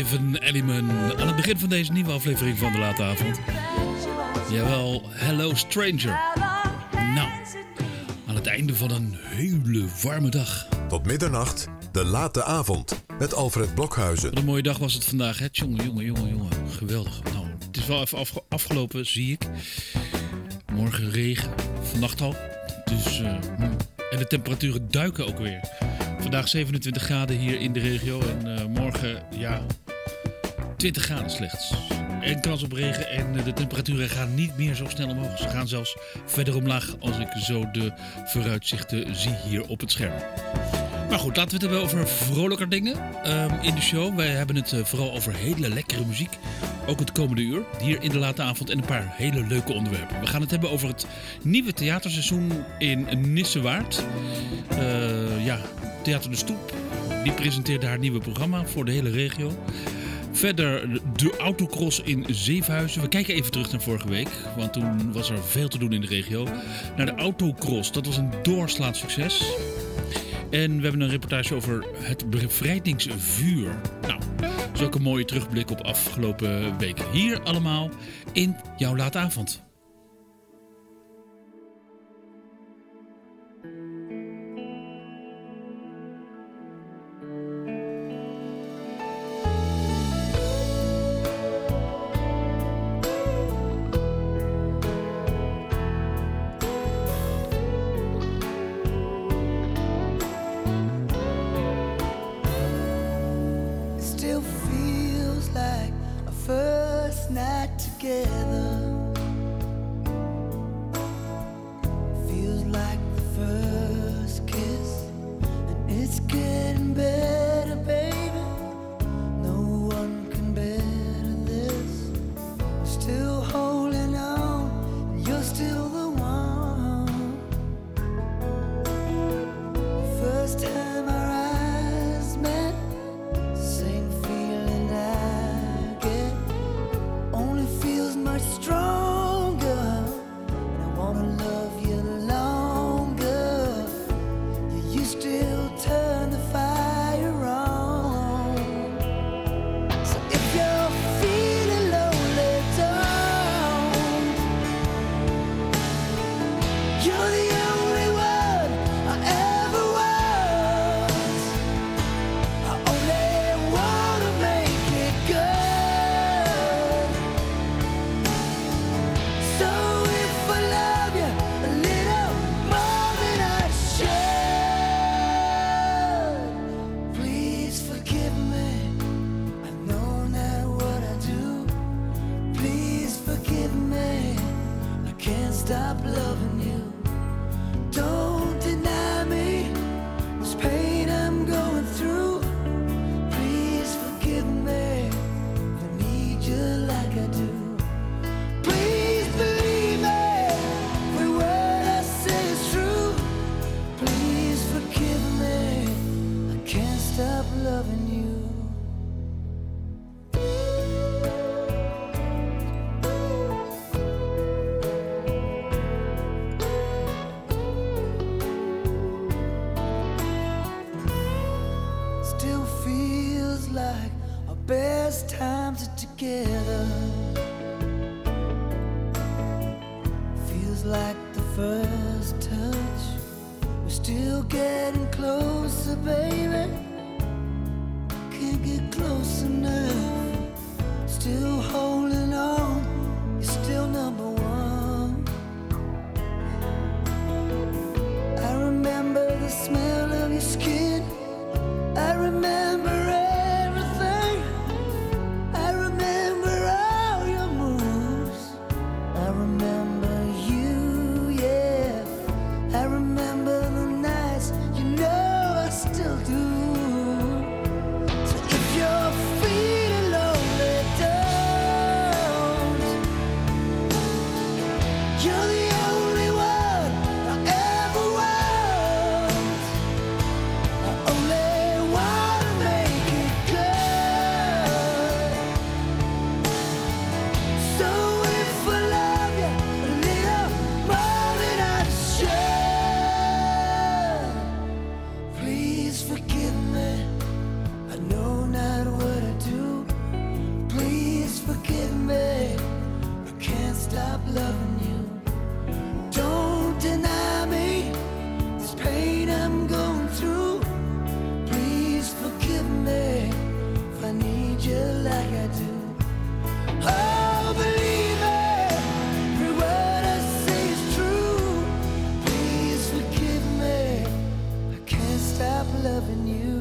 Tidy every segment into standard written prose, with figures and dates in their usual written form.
Raven Elliman aan het begin van deze nieuwe aflevering van de Late Avond. Jawel, Hello Stranger. Nou, aan het einde van een hele warme dag. Tot middernacht, de Late Avond met Alfred Blokhuizen. Wat een mooie dag was het vandaag, hè? Jongen. Geweldig. Nou, het is wel even afgelopen, zie ik. Morgen regen, vannacht al. Dus, en de temperaturen duiken ook weer. Vandaag 27 graden hier in de regio en morgen, 20 graden slechts. En kans op regen en de temperaturen gaan niet meer zo snel omhoog. Ze gaan zelfs verder omlaag als ik zo de vooruitzichten zie hier op het scherm. Maar goed, laten we het hebben over vrolijker dingen in de show. Wij hebben het vooral over hele lekkere muziek. Ook het komende uur, hier in de Late Avond en een paar hele leuke onderwerpen. We gaan het hebben over het nieuwe theaterseizoen in Nissewaard. Theater de Stoep, die presenteert daar het nieuwe programma voor de hele regio. Verder de autocross in Zevenhuizen. We kijken even terug naar vorige week, want toen was er veel te doen in de regio. Naar de autocross, dat was een doorslaand succes. En we hebben een reportage over het bevrijdingsvuur. Nou, dat is ook een mooie terugblik op afgelopen weken. Hier allemaal in jouw Late Avond. Still do loving you.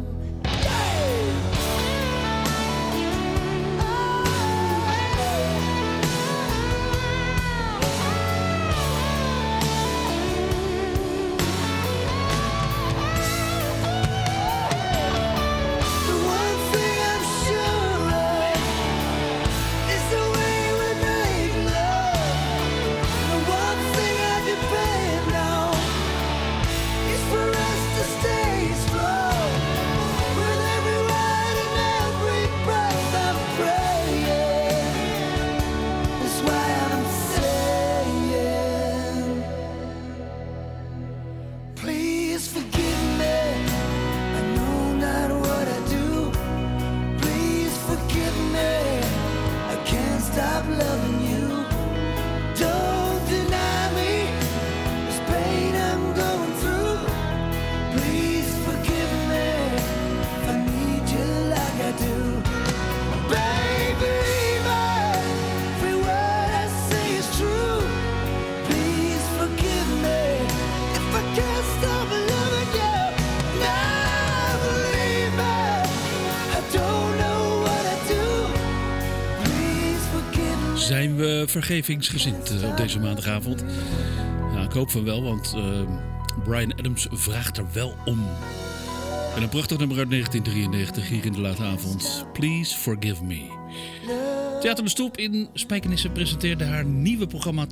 Zijn we vergevingsgezind op deze maandagavond? Ja, ik hoop van wel, want Bryan Adams vraagt er wel om. En een prachtig nummer uit 1993 hier in de late avond. Please Forgive Me. Theater de Stoep in Spijkenisse presenteerde haar nieuwe programma 2016-2017.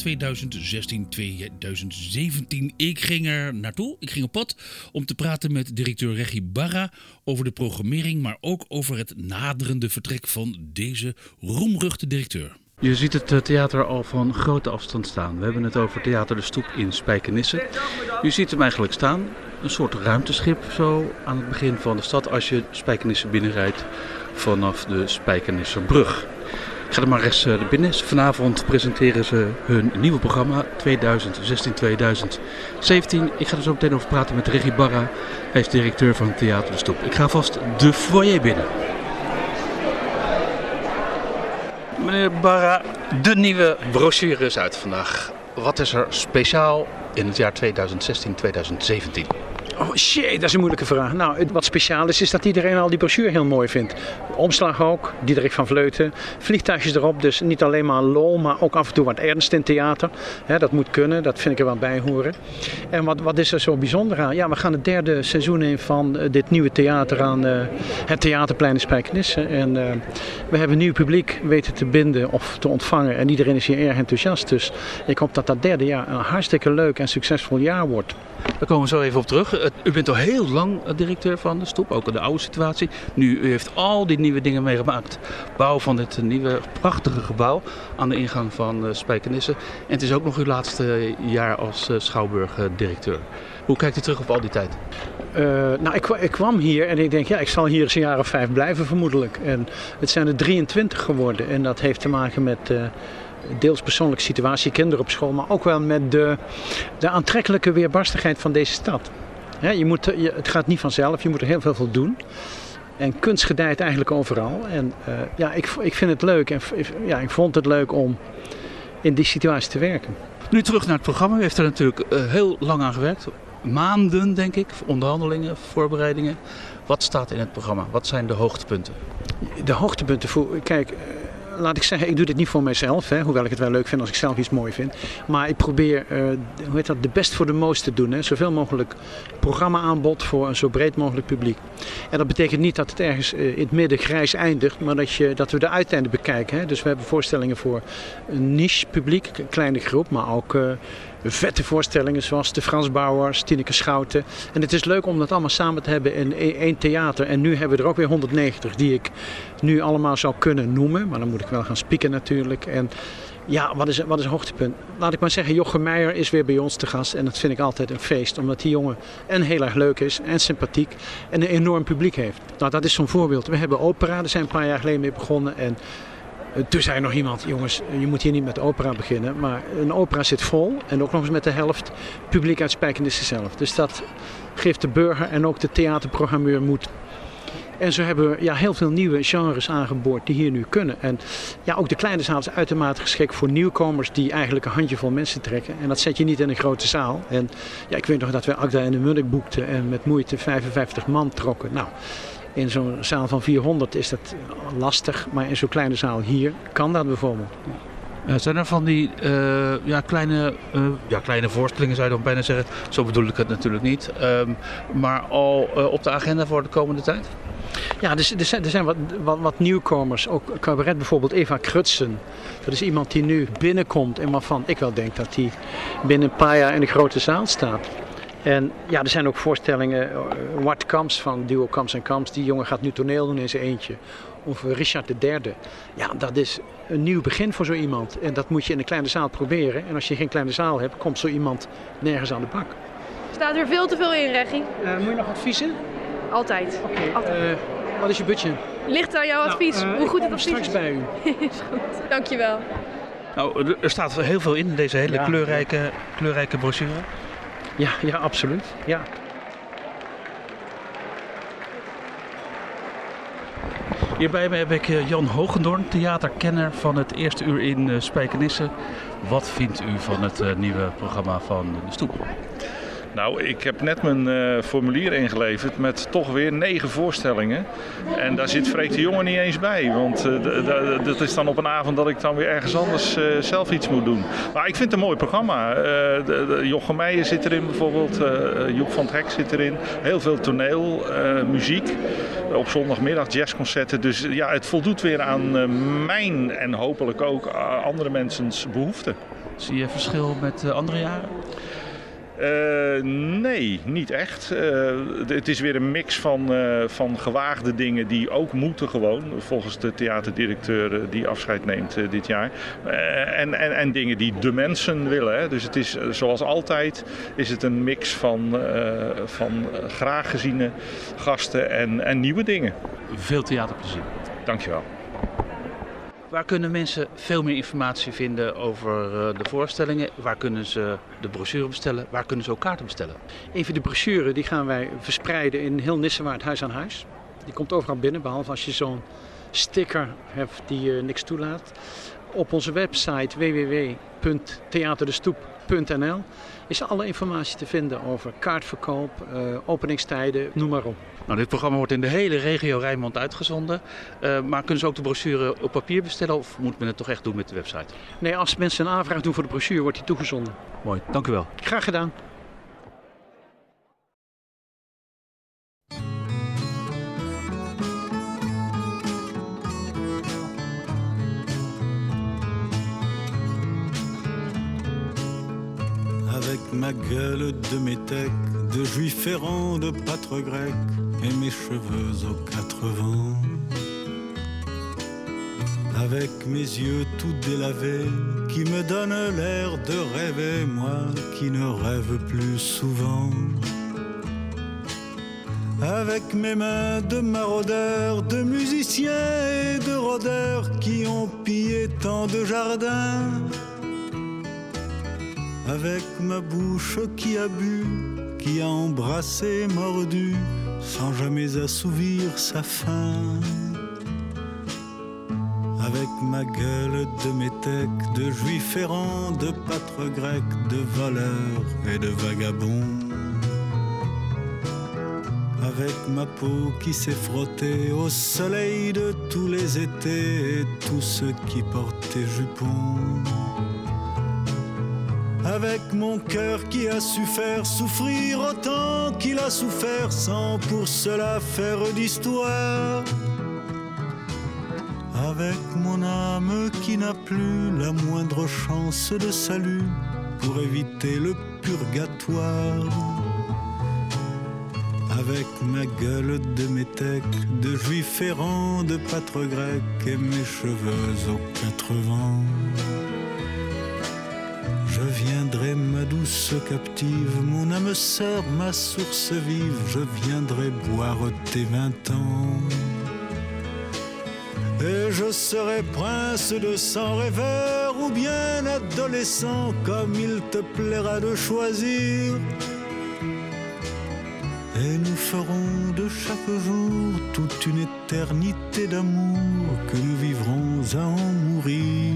Ik ging er naartoe, ik ging op pad om te praten met directeur Regie Barra over de programmering, maar ook over het naderende vertrek van deze roemruchte directeur. Je ziet het theater al van grote afstand staan. We hebben het over Theater de Stoep in Spijkenisse. U ziet hem eigenlijk staan. Een soort ruimteschip zo aan het begin van de stad als je Spijkenisse binnenrijdt vanaf de Spijkenisserbrug. Ik ga er maar rechts naar binnen. Vanavond presenteren ze hun nieuwe programma 2016-2017. Ik ga er zo meteen over praten met Regie Barra. Hij is directeur van Theater de Stoep. Ik ga vast de foyer binnen. Meneer Barra, de nieuwe brochure is uit vandaag. Wat is er speciaal in het jaar 2016-2017? Oh shit, dat is een moeilijke vraag. Nou, wat speciaal is dat iedereen al die brochure heel mooi vindt. Omslag ook, Diederik van Vleuten. Vliegtuigjes erop, dus niet alleen maar lol, maar ook af en toe wat ernst in theater. Dat moet kunnen, dat vind ik er wel bij horen. En wat is er zo bijzonder aan? Ja, we gaan het derde seizoen in van dit nieuwe theater aan het Theaterplein in Spijkenisse. En we hebben nieuw publiek weten te binden of te ontvangen. En iedereen is hier erg enthousiast. Dus ik hoop dat dat derde jaar een hartstikke leuk en succesvol jaar wordt. Daar komen we zo even op terug. U bent al heel lang directeur van de Stoep, ook in de oude situatie. Nu, u heeft al die nieuwe dingen meegemaakt. Bouw van dit nieuwe prachtige gebouw aan de ingang van Spijkenisse. En het is ook nog uw laatste jaar als Schouwburg-directeur. Hoe kijkt u terug op al die tijd? Nou, ik kwam hier en ik denk, ja, ik zal hier eens een jaar of 5 blijven vermoedelijk. En het zijn er 23 geworden en dat heeft te maken met deels persoonlijke situatie, kinderen op school, maar ook wel met de aantrekkelijke weerbarstigheid van deze stad. Het gaat niet vanzelf, je moet er heel veel voor doen. En kunst gedijt eigenlijk overal. En ik vind het leuk en ik vond het leuk om in die situatie te werken. Nu terug naar het programma. U heeft er natuurlijk heel lang aan gewerkt. Maanden, denk ik, onderhandelingen, voorbereidingen. Wat staat in het programma? Wat zijn de hoogtepunten? De hoogtepunten kijk, laat ik zeggen, ik doe dit niet voor mijzelf, hoewel ik het wel leuk vind als ik zelf iets mooi vind. Maar ik probeer de best voor de most te doen. Zoveel mogelijk programma-aanbod voor een zo breed mogelijk publiek. En dat betekent niet dat het ergens in het midden grijs eindigt, maar dat we de uiteinden bekijken. Dus we hebben voorstellingen voor een niche publiek, een kleine groep, maar ook vette voorstellingen zoals de Frans Bauers, Tineke Schouten. En het is leuk om dat allemaal samen te hebben in één theater. En nu hebben we er ook weer 190 die ik nu allemaal zou kunnen noemen. Maar dan moet ik wel gaan spieken natuurlijk. En ja, wat is een hoogtepunt? Laat ik maar zeggen, Jochem Meijer is weer bij ons te gast. En dat vind ik altijd een feest. Omdat die jongen en heel erg leuk is en sympathiek. En een enorm publiek heeft. Nou, dat is zo'n voorbeeld. We hebben opera, daar zijn een paar jaar geleden mee begonnen. En toen zei nog iemand, jongens, je moet hier niet met opera beginnen. Maar een opera zit vol en ook nog eens met de helft publiek uit Spijkenisse zelf. Dus dat geeft de burger en ook de theaterprogrammeur moed. En zo hebben we heel veel nieuwe genres aangeboord die hier nu kunnen. En ook de kleine zaal is uitermate geschikt voor nieuwkomers die eigenlijk een handjevol mensen trekken. En dat zet je niet in een grote zaal. En ik weet nog dat we Agda en de Munnik boekten en met moeite 55 man trokken. Nou, in zo'n zaal van 400 is dat lastig, maar in zo'n kleine zaal hier kan dat bijvoorbeeld. Zijn er van die kleine voorstellingen, zou je dan bijna zeggen? Zo bedoel ik het natuurlijk niet. Maar al op de agenda voor de komende tijd? Ja, er zijn wat nieuwkomers. Ook cabaret bijvoorbeeld Eva Krutsen. Dat is iemand die nu binnenkomt en waarvan ik wel denk dat hij binnen een paar jaar in de grote zaal staat. En er zijn ook voorstellingen. Wart Kamps van duo Kamps en Kamps. Die jongen gaat nu toneel doen in zijn eentje. Of Richard III. Ja, dat is een nieuw begin voor zo iemand. En dat moet je in een kleine zaal proberen. En als je geen kleine zaal hebt, komt zo iemand nergens aan de bak. Staat er veel te veel in, Reggie? Moet je nog adviezen? Altijd. Oké. Wat is je budget? Ligt aan jouw advies. Hoe goed het advies straks is. bij u. Is goed. Dankjewel. Nou, er staat heel veel in deze hele kleurrijke brochure. Ja, absoluut. Ja. Hier bij me heb ik Jan Hogendoorn, theaterkenner van het eerste uur in Spijkenisse. Wat vindt u van het nieuwe programma van De Stoep? Nou, ik heb net mijn formulier ingeleverd met toch weer 9 voorstellingen. En daar zit Freek de Jonge niet eens bij. Want dat is dan op een avond dat ik dan weer ergens anders zelf iets moet doen. Maar ik vind het een mooi programma. Jochem Meijer zit erin bijvoorbeeld. Joep van het Hek zit erin. Heel veel toneel, muziek. Op zondagmiddag jazzconcerten. Dus ja, het voldoet weer aan mijn en hopelijk ook andere mensen's behoeften. Zie je verschil met andere jaren? Nee, niet echt. Het is weer een mix van gewaagde dingen die ook moeten gewoon, volgens de theaterdirecteur die afscheid neemt dit jaar. En dingen die de mensen willen. Hè. Dus het is, zoals altijd, is het een mix van graag geziene gasten en nieuwe dingen. Veel theaterplezier. Dankjewel. Waar kunnen mensen veel meer informatie vinden over de voorstellingen? Waar kunnen ze de brochure bestellen? Waar kunnen ze ook kaarten bestellen? Even de brochure, die gaan wij verspreiden in heel Nissewaard huis aan huis. Die komt overal binnen, behalve als je zo'n sticker hebt die niks toelaat. Op onze website www.theaterdestoep.nl is alle informatie te vinden over kaartverkoop, openingstijden, noem maar op. Nou, dit programma wordt in de hele regio Rijnmond uitgezonden. Maar kunnen ze ook de brochure op papier bestellen of moet men het toch echt doen met de website? Nee, als mensen een aanvraag doen voor de brochure, wordt die toegezonden. Mooi, dank u wel. Graag gedaan. Avec ma gueule de métèque, de juif errant, de pâtre grec, et mes cheveux aux 4 vents. Avec mes yeux tout délavés, qui me donnent l'air de rêver, moi qui ne rêve plus souvent. Avec mes mains de maraudeurs, de musiciens et de rôdeurs, qui ont pillé tant de jardins. Avec ma bouche qui a bu, qui a embrassé, mordu, sans jamais assouvir sa faim. Avec ma gueule de métèque, de juif errant, de pâtre grec, de voleur et de vagabond. Avec ma peau qui s'est frottée au soleil de tous les étés et tous ceux qui portaient jupons. Avec mon cœur qui a su faire souffrir autant qu'il a souffert sans pour cela faire d'histoire. Avec mon âme qui n'a plus la moindre chance de salut pour éviter le purgatoire. Avec ma gueule de métèque, de juif errant, de pâtre grec et mes cheveux aux 4 vents. Je viendrai, ma douce captive, mon âme sœur, ma source vive, je viendrai boire tes 20 ans. Et je serai prince de sang rêveur ou bien adolescent, comme il te plaira de choisir. Et nous ferons de chaque jour toute une éternité d'amour que nous vivrons à en mourir.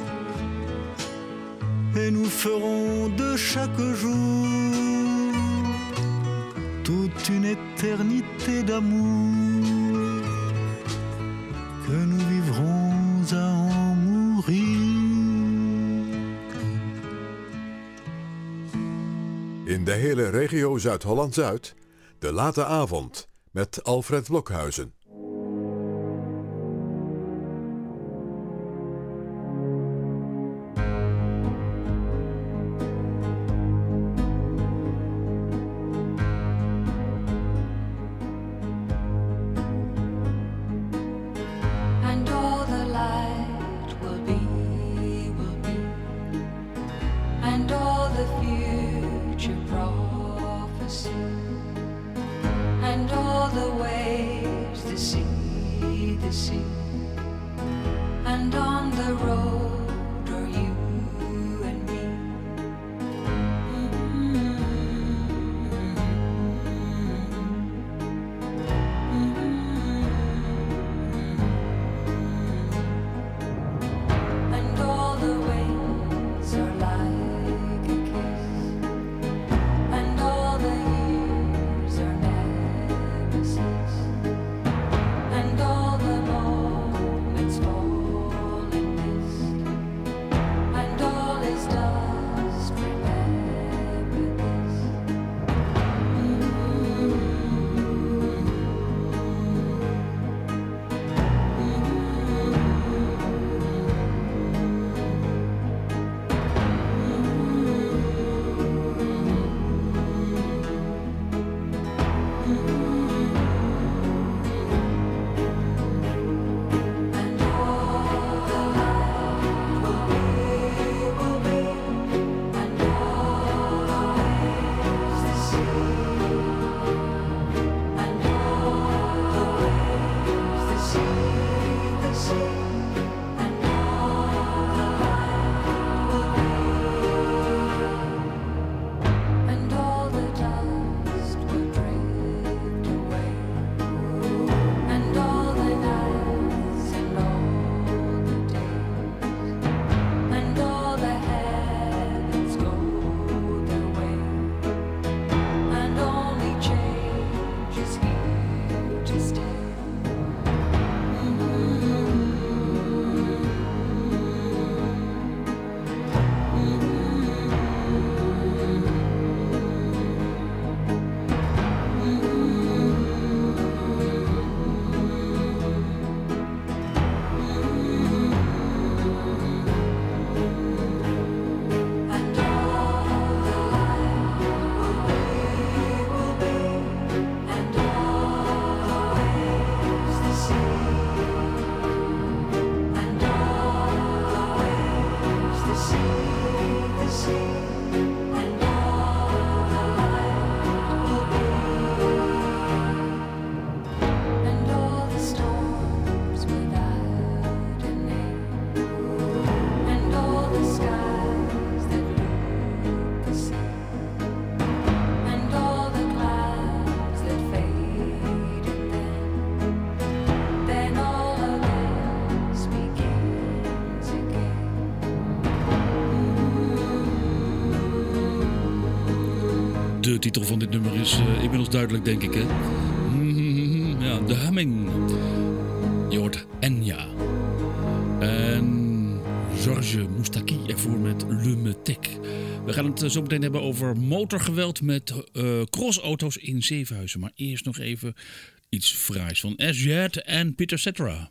Et nous ferons de chaque jour toute une éternité d'amour que nous vivrons à en mourir. In de hele regio Zuid-Holland-Zuid, de late avond met Alfred Blokhuizen. De titel van dit nummer is inmiddels duidelijk, denk ik, hè? Ja, The Humming. Je hoort Enya. En Georges Moustaki ervoor met Le Metek. We gaan het zo meteen hebben over motorgeweld met crossauto's in Zevenhuizen. Maar eerst nog even iets fraais van Asjad en Peter Cetera.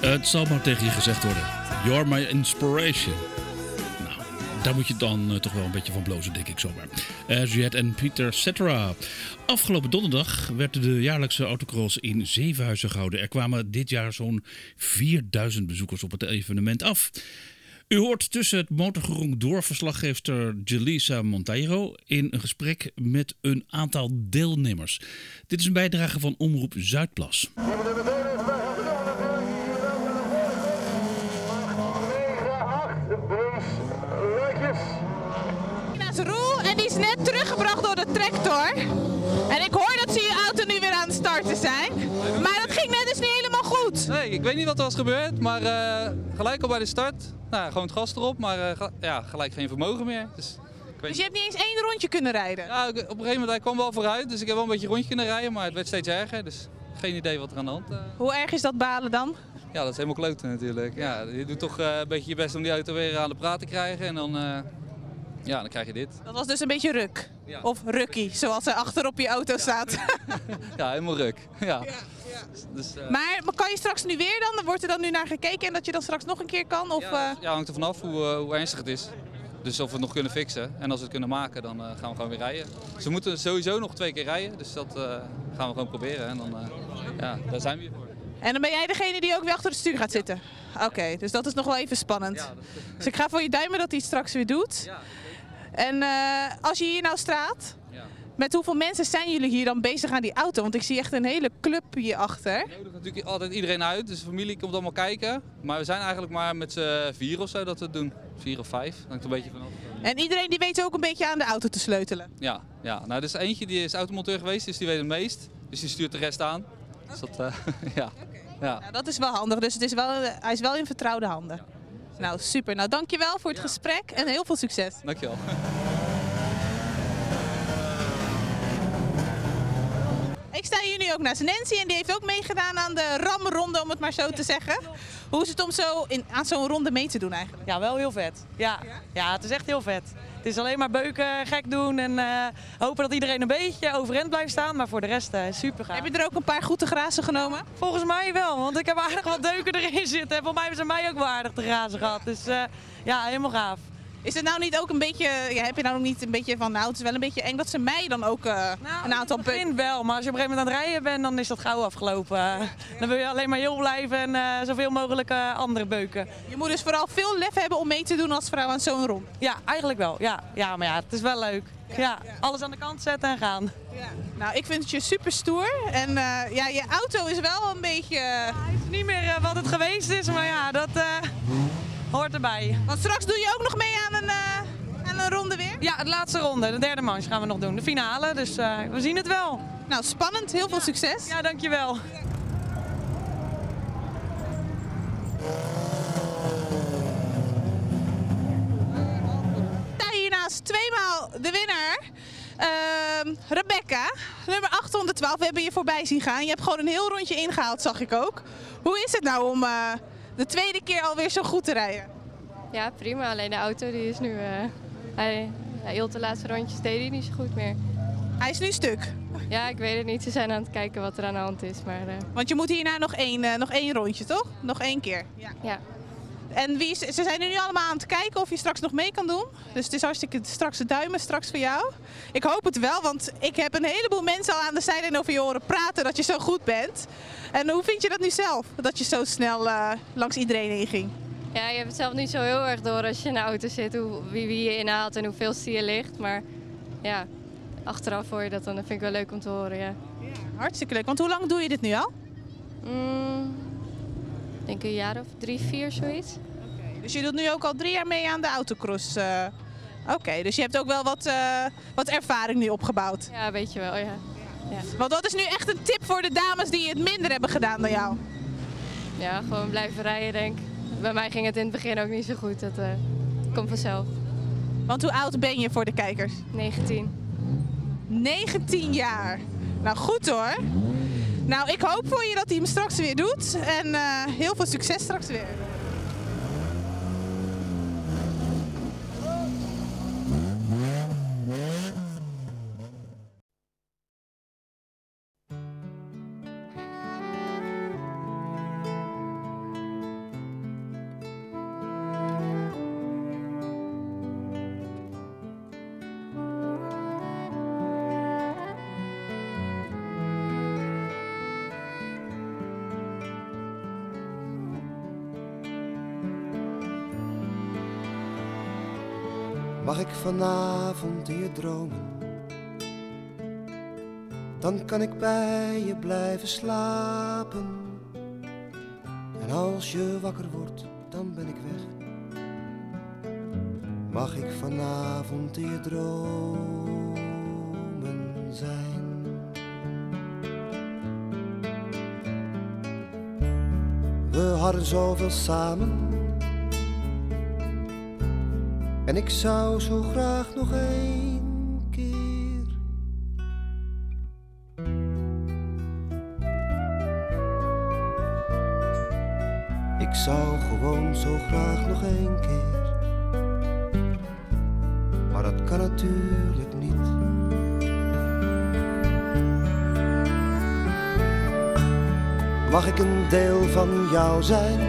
Het zal maar tegen je gezegd worden. You're my inspiration. Nou, daar moet je dan toch wel een beetje van blozen, denk ik zomaar. Juliette en Pieter Cetera. Afgelopen donderdag werd de jaarlijkse autocross in Zevenhuizen gehouden. Er kwamen dit jaar zo'n 4000 bezoekers op het evenement af. U hoort tussen het motorgeronk door verslaggeefster Jelisa Monteiro in een gesprek met een aantal deelnemers. Dit is een bijdrage van Omroep Zuidplas. Roel en die is net teruggebracht door de tractor. En ik hoor dat ze je auto nu weer aan het starten zijn. Maar dat ging net dus niet helemaal goed. Nee, ik weet niet wat er was gebeurd, maar gelijk al bij de start, gewoon het gas erop, maar gelijk geen vermogen meer. Dus je hebt niet eens 1 rondje kunnen rijden? Ja, op een gegeven moment hij kwam wel vooruit, dus ik heb wel een beetje rondje kunnen rijden, maar het werd steeds erger. Dus geen idee wat er aan de hand was. Hoe erg is dat balen dan? Ja, dat is helemaal kloten natuurlijk. Ja, je doet toch een beetje je best om die auto weer aan de praat te krijgen en dan... Ja, dan krijg je dit. Dat was dus een beetje ruk. Ja. Of rukkie, zoals er achter op je auto staat. Ja, helemaal ruk. Ja. Dus, maar kan je straks nu weer dan? Wordt er dan nu naar gekeken en dat je dan straks nog een keer kan? Of, ja, hangt er vanaf hoe ernstig het is. Dus of we het nog kunnen fixen. En als we het kunnen maken, dan gaan we gewoon weer rijden. Ze moeten sowieso nog 2 keer rijden. Dus dat gaan we gewoon proberen. En dan, daar zijn we hier voor. En dan ben jij degene die ook weer achter het stuur gaat zitten? Oké, dus dat is nog wel even spannend. Ja, dus ik ga voor je duimen dat hij het straks weer doet. Ja. En als je hier nou staat, met hoeveel mensen zijn jullie hier dan bezig aan die auto? Want ik zie echt een hele club hierachter. We nodigen natuurlijk altijd iedereen uit, dus de familie komt allemaal kijken. Maar we zijn eigenlijk maar met z'n 4 of zo dat we het doen. 4 of 5, dat hangt een beetje vanaf. En iedereen die weet ook een beetje aan de auto te sleutelen? Ja. Nou, er is eentje die is automonteur geweest, dus die weet het meest. Dus die stuurt de rest aan. Dus dat, ja. Ja. Nou, dat is wel handig, dus hij is wel in vertrouwde handen. Ja. Nou, super. Nou, dankjewel voor het gesprek en heel veel succes. Dankjewel. Ik sta hier nu ook naast Nancy en die heeft ook meegedaan aan de ramronde, om het maar zo te zeggen. Hoe is het om aan zo'n ronde mee te doen eigenlijk? Ja, wel heel vet. Ja, het is echt heel vet. Het is alleen maar beuken, gek doen en hopen dat iedereen een beetje overeind blijft staan. Maar voor de rest super gaaf. Heb je er ook een paar goed te grazen genomen? Volgens mij wel, want ik heb aardig wat deuken erin zitten. En volgens mij hebben ze mij ook wel aardig te grazen gehad. Dus ja, helemaal gaaf. Is het nou niet ook een beetje, heb je nou niet een beetje van, nou het is wel een beetje eng dat ze mij dan ook een aantal punten... wel, maar als je op een gegeven moment aan het rijden bent, dan is dat gauw afgelopen. Dan wil je alleen maar heel blijven en zoveel mogelijk andere beuken. Je moet dus vooral veel lef hebben om mee te doen als vrouw aan zo'n rond. Ja, eigenlijk wel. Ja, maar ja, het is wel leuk. Ja, alles aan de kant zetten en gaan. Ja. Nou, ik vind het je super stoer. En je auto is wel een beetje... Hij is niet meer wat het geweest is, maar ja, dat... hoort erbij. Want straks doe je ook nog mee aan een ronde weer? Ja, de laatste ronde, de derde manche gaan we nog doen. De finale, dus we zien het wel. Nou, spannend. Heel veel succes. Ja, dankjewel. Hiernaast tweemaal de winnaar. Rebecca, nummer 812. We hebben je voorbij zien gaan. Je hebt gewoon een heel rondje ingehaald, zag ik ook. Hoe is het nou om... de tweede keer alweer zo goed te rijden? Ja, prima. Alleen de auto die is nu... hij hield de laatste rondjes, deed hij niet zo goed meer. Hij is nu stuk? Ja, ik weet het niet. Ze zijn aan het kijken wat er aan de hand is. Maar, Want je moet hierna nog één rondje, toch? Nog 1 keer? Ja. En ze zijn er nu allemaal aan het kijken of je straks nog mee kan doen. Dus het is hartstikke straks de duimen straks voor jou. Ik hoop het wel, want ik heb een heleboel mensen al aan de zijlijn over je horen praten dat je zo goed bent. En hoe vind je dat nu zelf, dat je zo snel langs iedereen heen ging? Ja, je hebt het zelf niet zo heel erg door als je in de auto zit, wie je inhaalt en hoeveel stier ligt. Maar ja, achteraf hoor je dat dan. Dat vind ik wel leuk om te horen, ja. Hartstikke leuk. Want hoe lang doe je dit nu al? Ik denk een jaar of 3, 4, zoiets. Okay, dus je doet nu ook al 3 jaar mee aan de autocross. Oké, dus je hebt ook wel wat ervaring nu opgebouwd. Ja, weet je wel, ja. Want wat is nu echt een tip voor de dames die het minder hebben gedaan dan jou? Ja, gewoon blijven rijden, denk ik. Bij mij ging het in het begin ook niet zo goed. Dat komt vanzelf. Want hoe oud ben je voor de kijkers? 19. 19 jaar. Nou, goed hoor. Nou, ik hoop voor je dat hij hem straks weer doet. En heel veel succes straks weer. Mag ik vanavond hier dromen? Dan kan ik bij je blijven slapen. En als je wakker wordt, dan ben ik weg. Mag ik vanavond hier dromen zijn? We hadden zoveel samen. En ik zou zo graag nog één keer. Ik zou gewoon zo graag nog één keer. Maar dat kan natuurlijk niet. Mag ik een deel van jou zijn?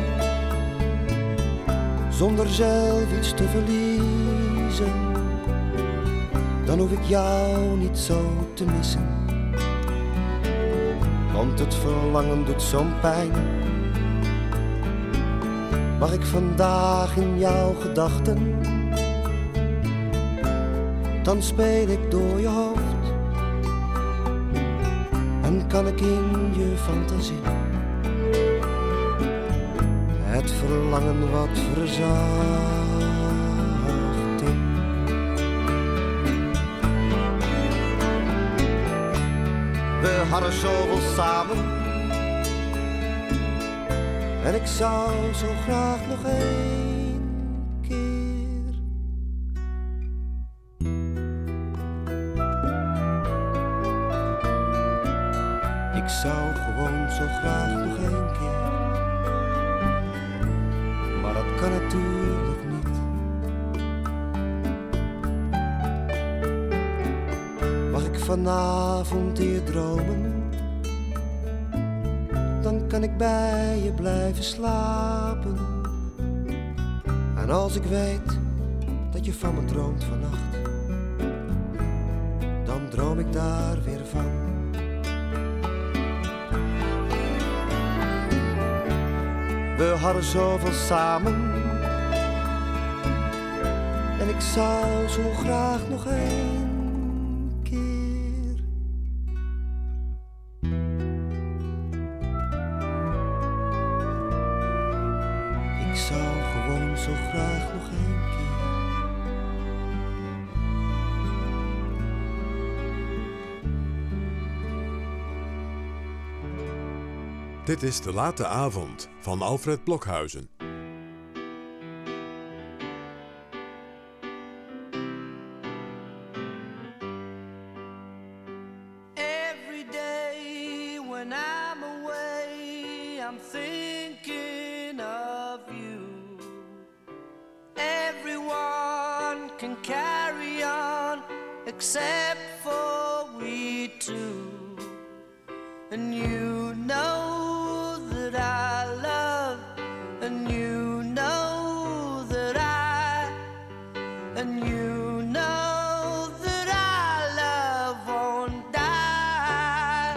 Zonder zelf iets te verliezen, dan hoef ik jou niet zo te missen. Want het verlangen doet zo'n pijn. Mag ik vandaag in jouw gedachten? Dan speel ik door je hoofd. En kan ik in je fantasie het verlangen wat verzachten. We hadden zoveel samen. En ik zou zo graag nog één keer. Ik zou gewoon zo graag nog één keer. Maar dat kan natuurlijk niet. Mag ik vanavond hier dromen? Dan kan ik bij je blijven slapen. En als ik weet dat je van me droomt vannacht, dan droom ik daar weer van. We hadden zoveel samen. En ik zou zo graag nog één keer. Ik zou gewoon zo graag nog één keer. Dit is De Late Avond van Alfred Blokhuizen. Every day when I'm away, I'm thinking of you. Everyone can carry on except for we two. And you know that I love, and you know that and you know that our love won't die.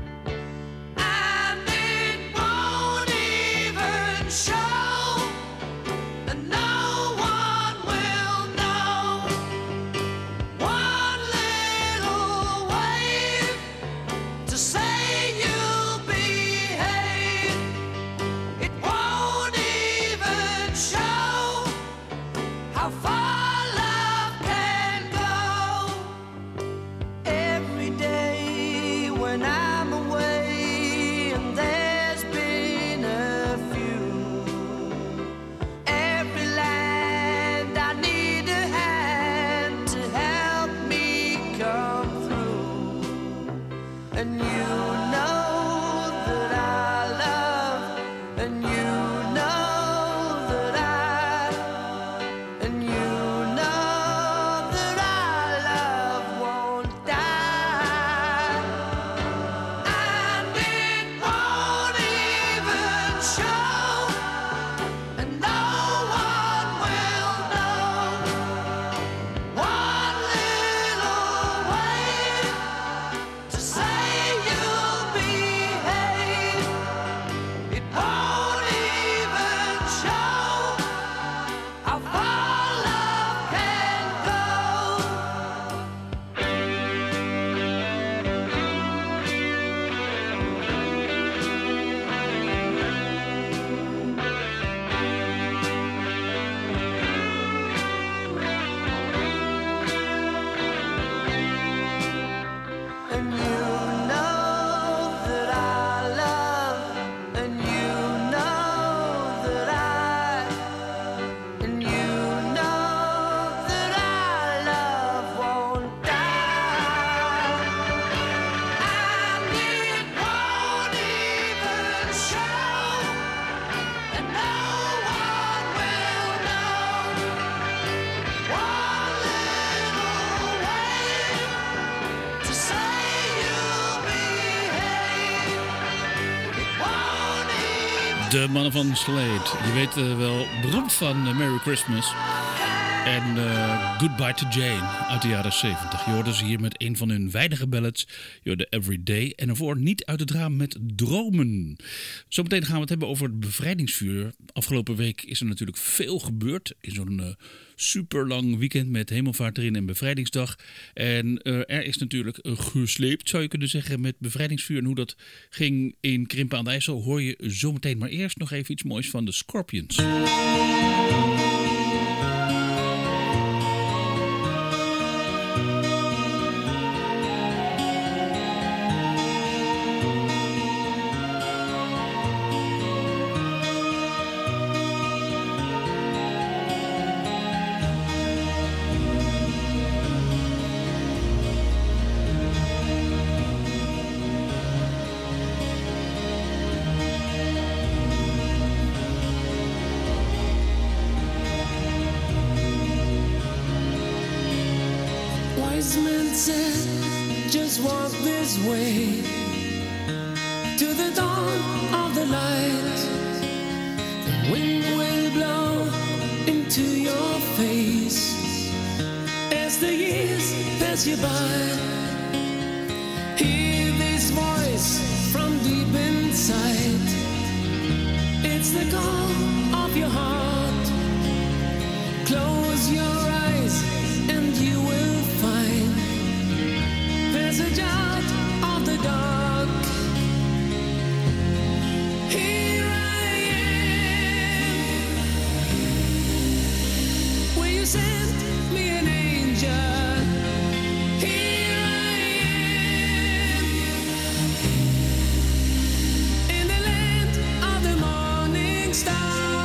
And it won't even show, and no one will know. One little wave to say you'll behave. It won't even show how far love can go. Every day when I'm away, and there's been a few, every land I need a hand to help me come through. And you know that I love, and you know that and you know that our love won't die. And it won't even show, and no one will know. One little wave to say you'll De mannen van Slade. Je weet wel, beroemd van Merry Christmas. En Goodbye to Jane uit de jaren 70. Je hoorde ze hier met een van hun weinige ballads. Je hoorde Everyday. En daarvoor Niet uit het raam met Dromen. Zometeen gaan we het hebben over het bevrijdingsvuur. Afgelopen week is er natuurlijk veel gebeurd. In zo'n superlang weekend met Hemelvaart erin en Bevrijdingsdag. En er is natuurlijk gesleept, zou je kunnen zeggen, met bevrijdingsvuur. En hoe dat ging in Krimpen aan de IJssel hoor je zometeen. Maar eerst nog even iets moois van de Scorpions. Wise men said, just walk this way to the dawn of the light. The wind will blow into your face as the years pass you by. Hear this voice from deep inside. It's the call of your heart. Close your eyes and you will find passage out of the dark. Here I am. Will you send me an angel? Here I am. In the land of the morning star.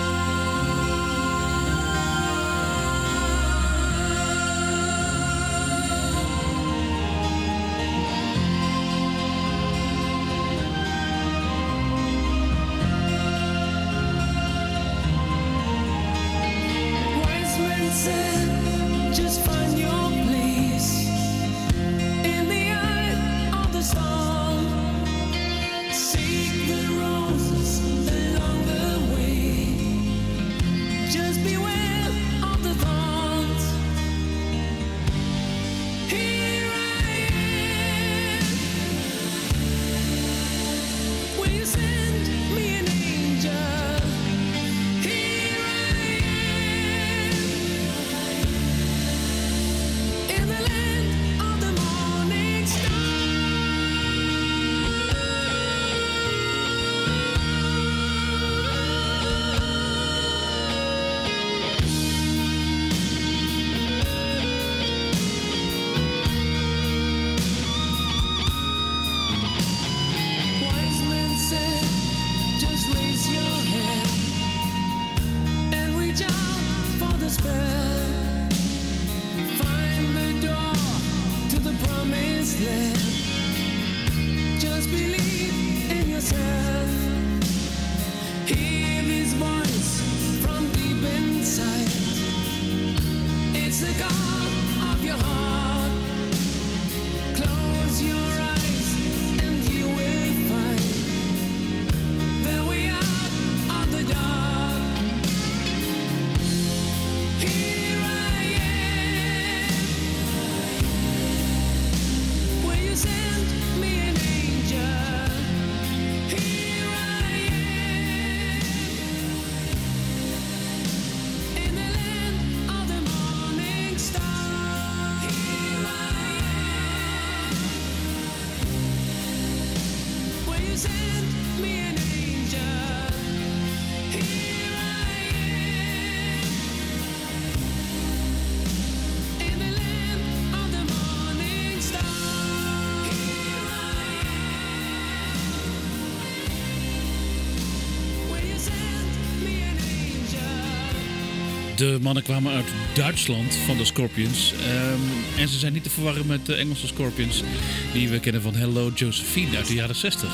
Just find your place in the eye of the storm. Seek the roses along the way. Just beware of the thorns. Here I am. Will you send me an angel? Here I am. In the land of the morning star. Wise men said, just raise your hand and reach out for the spell. Find the door to the promised land. Just believe in yourself. Hear this voice from deep inside. It's the call of your heart. Close your eyes and you will find the way out of the dark. Here I am. Will you send me an angel? Here I am. In the land of the morning star. Here I am. Will you send me an angel? Here I am. In the land of the morning star. Here I am. Will you send me an angel? De mannen kwamen uit Duitsland van de Scorpions. En ze zijn niet te verwarren met de Engelse Scorpions die we kennen van Hello Josephine uit de jaren 60.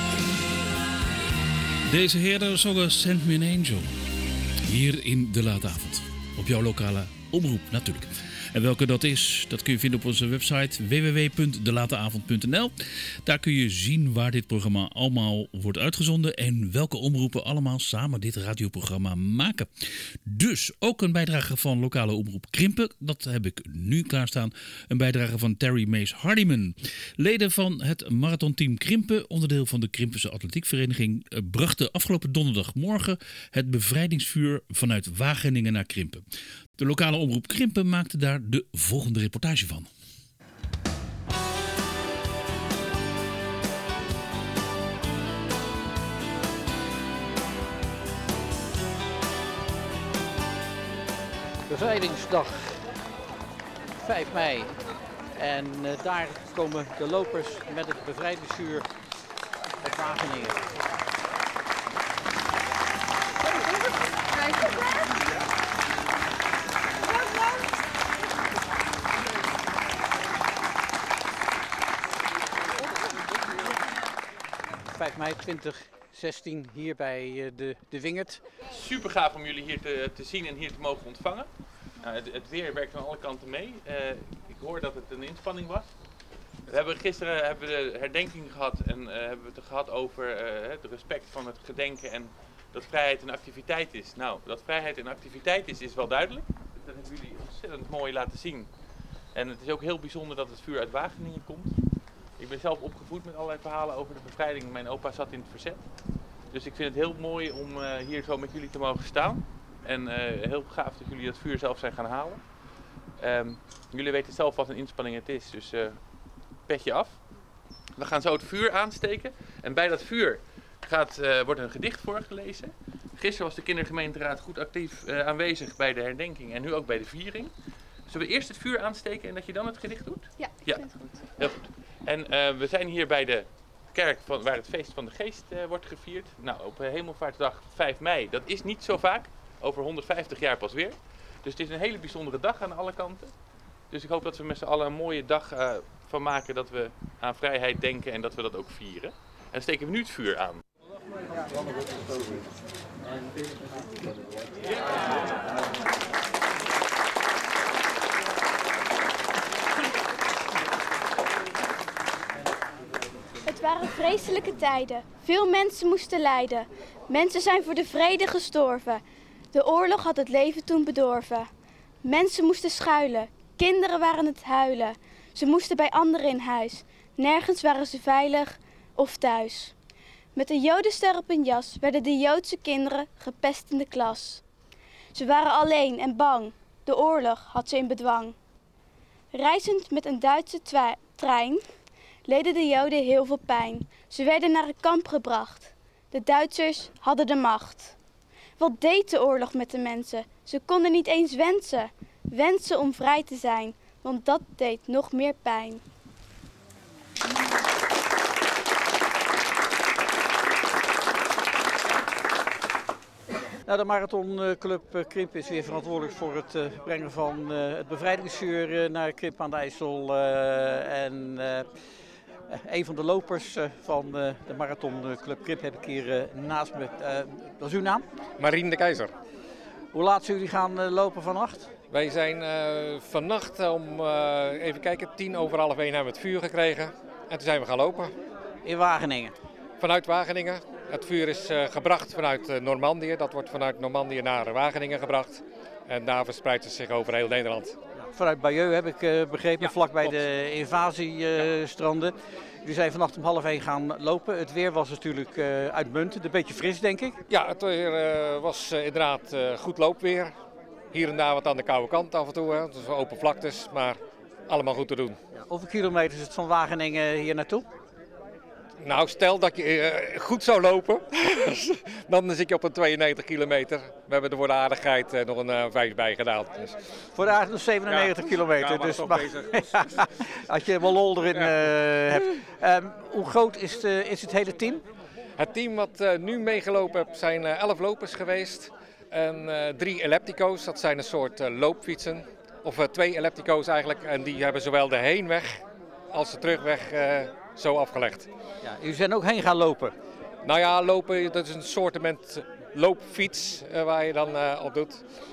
Deze heren zongen Send Me an Angel. Hier in de late avond. Op jouw lokale omroep natuurlijk. En welke dat is, dat kun je vinden op onze website www.delateavond.nl. Daar kun je zien waar dit programma allemaal wordt uitgezonden en welke omroepen allemaal samen dit radioprogramma maken. Dus ook een bijdrage van lokale omroep Krimpen, dat heb ik nu klaarstaan. Een bijdrage van Terry Mees Hardiman. Leden van het marathonteam Krimpen, onderdeel van de Krimpense Atletiekvereniging, brachten afgelopen donderdagmorgen het bevrijdingsvuur vanuit Wageningen naar Krimpen. De lokale omroep Krimpen maakte daar de volgende reportage van. Bevrijdingsdag 5 mei. En daar komen de lopers met het bevrijdingsvuur uit Wageningen. Mei 2016 hier bij de Wingert. Super gaaf om jullie hier te zien en hier te mogen ontvangen. Het weer werkt van alle kanten mee. Ik hoor dat het een inspanning was. Gisteren hebben we de herdenking gehad en hebben we het gehad over het respect van het gedenken en dat vrijheid een activiteit is. Nou, dat vrijheid een activiteit is wel duidelijk. Dat hebben jullie ontzettend mooi laten zien. En het is ook heel bijzonder dat het vuur uit Wageningen komt. Ik ben zelf opgevoed met allerlei verhalen over de bevrijding. Mijn opa zat in het verzet. Dus ik vind het heel mooi om hier zo met jullie te mogen staan. En heel gaaf dat jullie dat vuur zelf zijn gaan halen. Jullie weten zelf wat een inspanning het is, dus petje af. We gaan zo het vuur aansteken. En bij dat vuur wordt een gedicht voorgelezen. Gisteren was de kindergemeenteraad goed actief aanwezig bij de herdenking en nu ook bij de viering. Zullen we eerst het vuur aansteken en dat je dan het gedicht doet? Ja, ik vind het goed. Heel goed. En we zijn hier bij de kerk waar het feest van de geest wordt gevierd. Nou, op Hemelvaartsdag 5 mei, dat is niet zo vaak. Over 150 jaar pas weer. Dus het is een hele bijzondere dag aan alle kanten. Dus ik hoop dat we met z'n allen een mooie dag van maken. Dat we aan vrijheid denken en dat we dat ook vieren. En dan steken we nu het vuur aan. Het waren vreselijke tijden. Veel mensen moesten lijden. Mensen zijn voor de vrede gestorven. De oorlog had het leven toen bedorven. Mensen moesten schuilen. Kinderen waren het huilen. Ze moesten bij anderen in huis. Nergens waren ze veilig of thuis. Met een jodenster op hun jas werden de Joodse kinderen gepest in de klas. Ze waren alleen en bang. De oorlog had ze in bedwang. Reizend met een Duitse trein leden de Joden heel veel pijn. Ze werden naar een kamp gebracht. De Duitsers hadden de macht. Wat deed de oorlog met de mensen? Ze konden niet eens wensen. Wensen om vrij te zijn, want dat deed nog meer pijn. Nou, de Marathonclub Krimpen is weer verantwoordelijk voor het brengen van het bevrijdingsvuur naar Krimpen aan de IJssel. Een van de lopers van de Marathonclub Krimpen heb ik hier naast me. Wat is uw naam? Marien de Keizer. Hoe laat zijn jullie gaan lopen vannacht? Wij zijn vannacht om, even kijken, 1:10 over half 1 hebben we het vuur gekregen. En toen zijn we gaan lopen. In Wageningen? Vanuit Wageningen. Het vuur is gebracht vanuit Normandië. Dat wordt vanuit Normandië naar Wageningen gebracht. En daar verspreidt het zich over heel Nederland. Vanuit Bayeux heb ik begrepen, Ja, vlakbij klopt. de invasiestranden. Jullie zijn vannacht om half 1 gaan lopen. Het weer was natuurlijk uitmuntend, een beetje fris denk ik. Ja, het weer was inderdaad goed loopweer. Hier en daar wat aan de koude kant af en toe. Hè. Dus open vlaktes, maar allemaal goed te doen. Hoeveel kilometer is het van Wageningen hier naartoe? Nou, stel dat je goed zou lopen, dan zit je op een 92 kilometer. We hebben er voor de aardigheid nog een 5 bij gedaan. Dus. Voor de aardigheid 97 kilometer. Ja, maar dus toch maar, bezig. als je wel lol erin hebt. Hoe groot is het hele team? Het team wat nu meegelopen heeft zijn 11 lopers geweest. En 3 elliptico's, dat zijn een soort loopfietsen. Of 2 elliptico's eigenlijk. En die hebben zowel de heenweg als de terugweg zo afgelegd. Ja, jullie zijn ook heen gaan lopen? Nou ja, lopen, dat is een soortement loopfiets waar je dan op doet.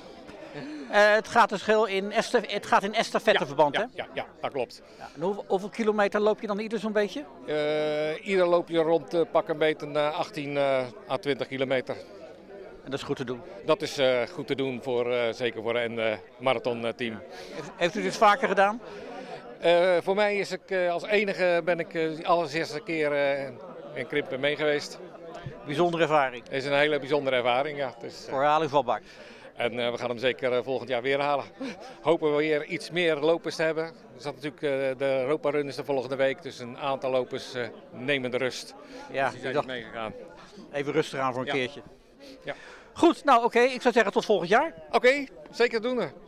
Het gaat dus in estafetteverband, hè? Ja, dat klopt. Ja, en hoeveel kilometer loop je dan ieder zo'n beetje? Ieder loop je rond pak een beetje 18 à 20 kilometer. En dat is goed te doen? Dat is goed te doen, zeker voor een marathonteam. Heeft u dit vaker gedaan? Voor mij is als enige ben ik de allereerste keer in Krimpen mee geweest. Bijzondere ervaring? Het is een hele bijzondere ervaring, ja. Voor herhaling vatbaar. En we gaan hem zeker volgend jaar weer halen. Hopen we weer iets meer lopers te hebben. Er zat natuurlijk de Europa Run is de volgende week, dus een aantal lopers nemen de rust. Ja, dus die zijn niet meegegaan. Even rustig aan voor een keertje. Ja. Goed, nou oké, ik zou zeggen tot volgend jaar. Oké, zeker doen we.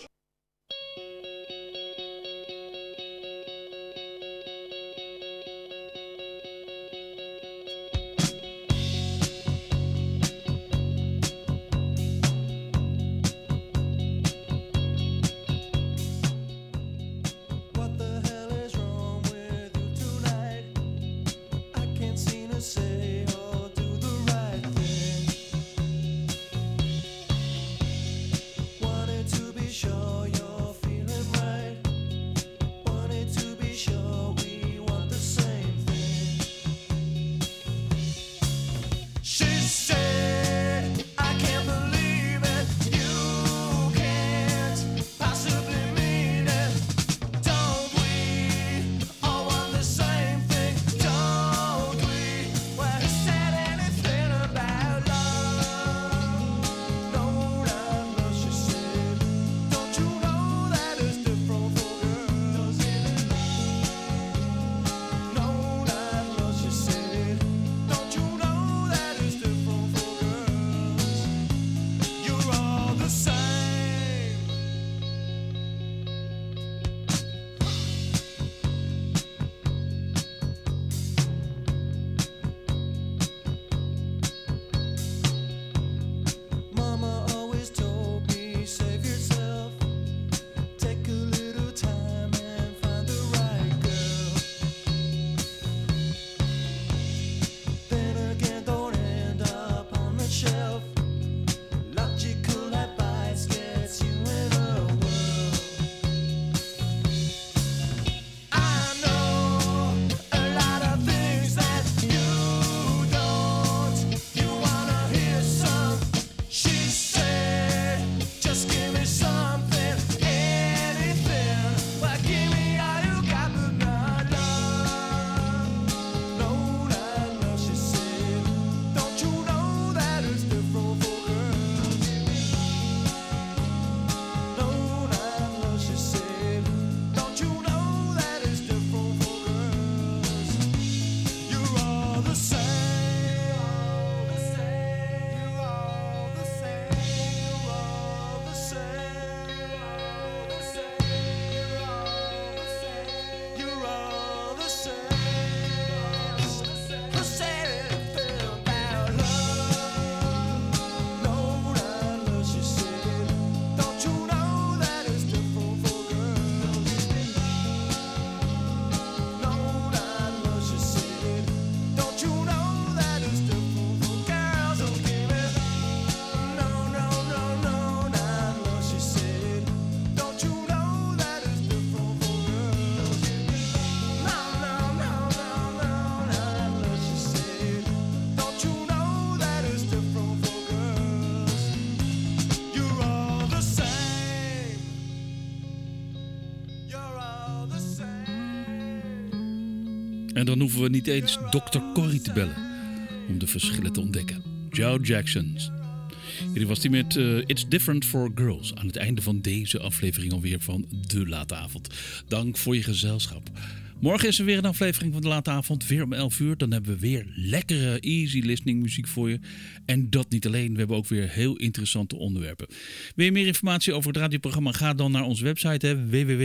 En dan hoeven we niet eens Dr. Corrie te bellen om de verschillen te ontdekken. Joe Jackson. Hier was hij met It's Different for Girls aan het einde van deze aflevering alweer van De Late Avond. Dank voor je gezelschap. Morgen is er weer een aflevering van De Late Avond, weer om 11 uur. Dan hebben we weer lekkere easy listening muziek voor je. En dat niet alleen, we hebben ook weer heel interessante onderwerpen. Wil je meer informatie over het radioprogramma? Ga dan naar onze website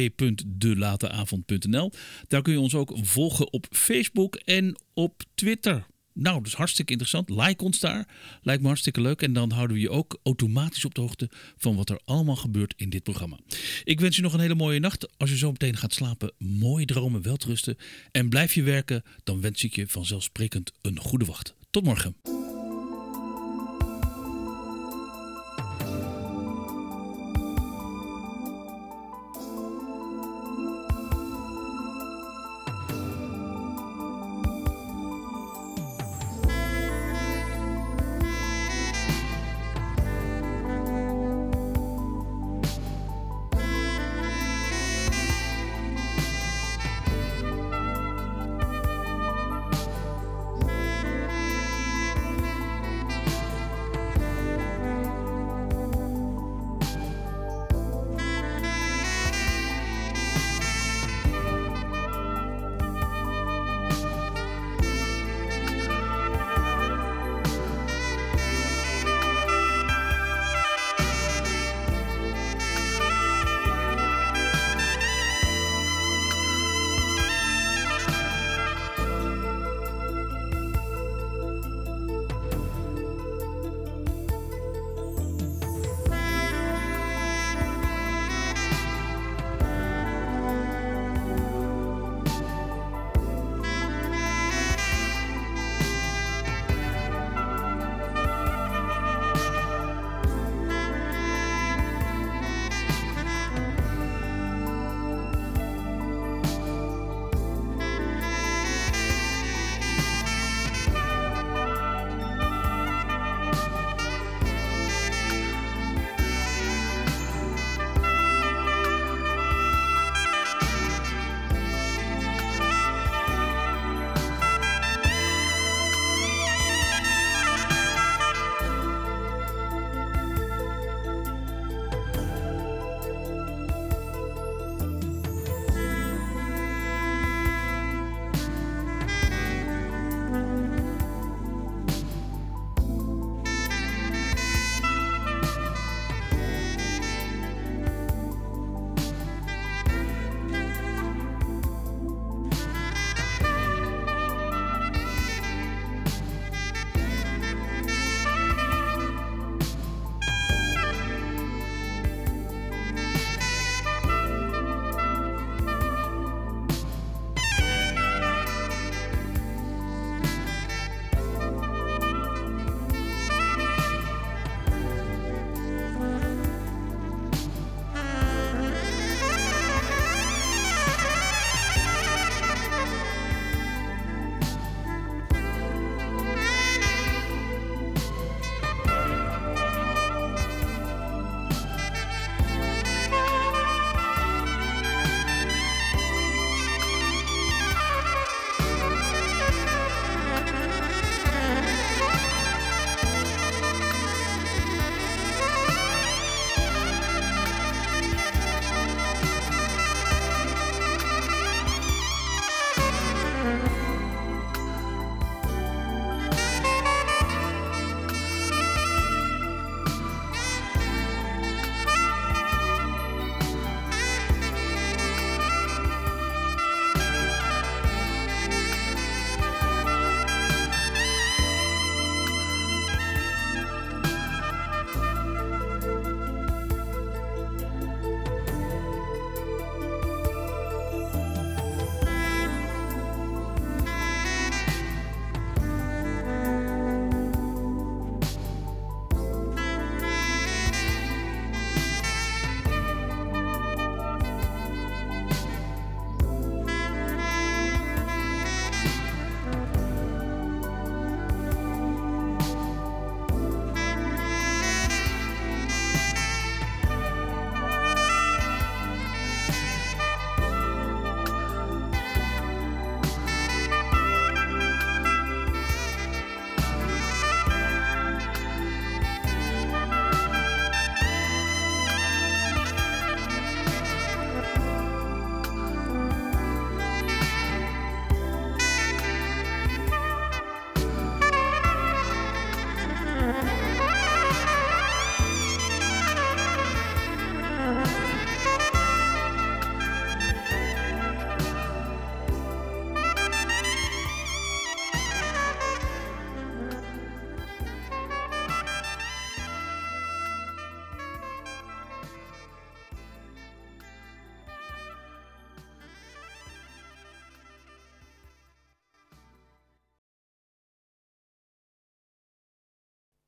www.delateavond.nl. Daar kun je ons ook volgen op Facebook en op Twitter. Nou, dat is hartstikke interessant. Like ons daar. Lijkt me hartstikke leuk. En dan houden we je ook automatisch op de hoogte van wat er allemaal gebeurt in dit programma. Ik wens je nog een hele mooie nacht. Als je zo meteen gaat slapen, mooie dromen, welterusten. En blijf je werken, dan wens ik je vanzelfsprekend een goede wacht. Tot morgen.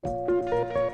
Doei.